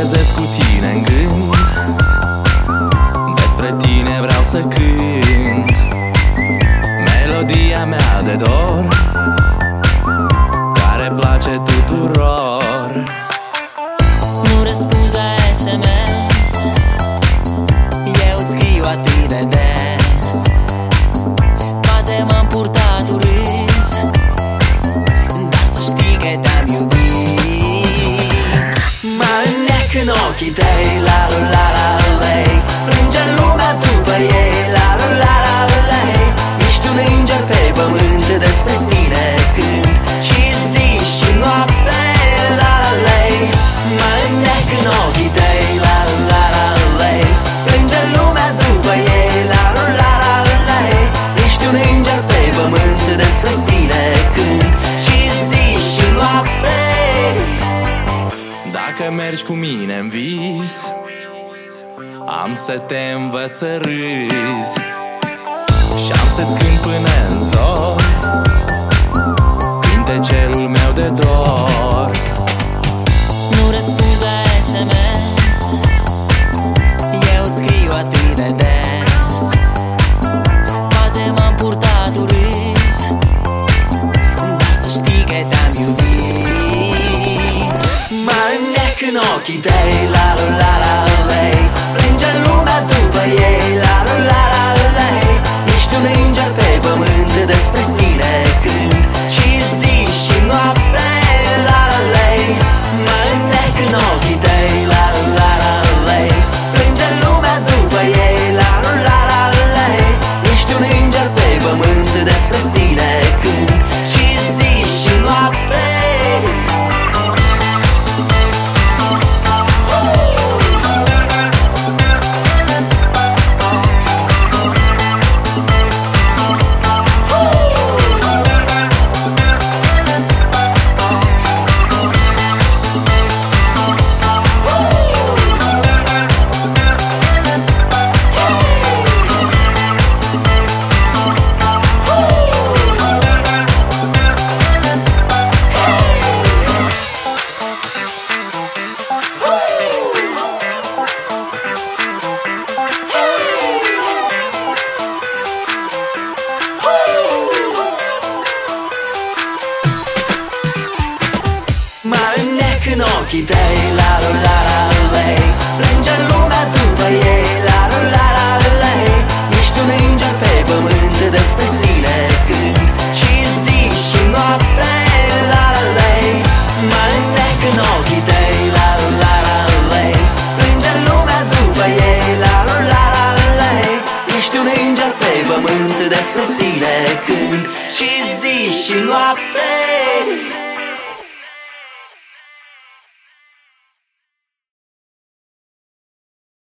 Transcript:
trezesc cu tine în gând, despre tine vreau să cânt melodia mea de dor, care place tuturor. Nu răspunzi la SMS, eu îți scriu atât de des. Poate m-am purtat urât, dar să știi că te-am iubit. Mă înnec în ochii tăi, la la la la lei. Plânge lumea după ei, la la la la lei. Ești un înger pe pământ, despre tine cânt și zi și noapte, la la lei. Mă înnec în ochii tăi, la la la la lei. Plânge lumea după ei, la la la la lei. Ești un înger pe pământ, despre tine cânt și zi și noapte. Dacă mergi cu mine în vis, am să te învăț să râzi și am să-ți cânt până în zor cântecelul meu de dor. Nu răspunzi la SMS, eu îți scriu atât de des. Poate m-am purtat urât, dar să știi că te-am iubit. Mă înnec în ochii tăi, la la la la lei. Plânge lumea după ei, la la la la lei. Ești un înger pe pământ, despre tine cânt și zi și noapte, la la lei. Mă înnec în ochii tăi, la la la la lei. Plânge lumea după ei, la la la la lei. Ești un înger pe pământ, despre tine cânt și zi și noapte. Mă înnec în ochii tăi, la la la la lei. Plânge lumea după ei, la la la la lei. Ești un înger pe pământ, despre tine cânt și zi și noapte, la la lei. Mă înnec în ochii tăi, la la la la lei. Plânge lumea după ei, la la la la lei. Ești un înger pe pământ, despre tine cânt și zi și noapte.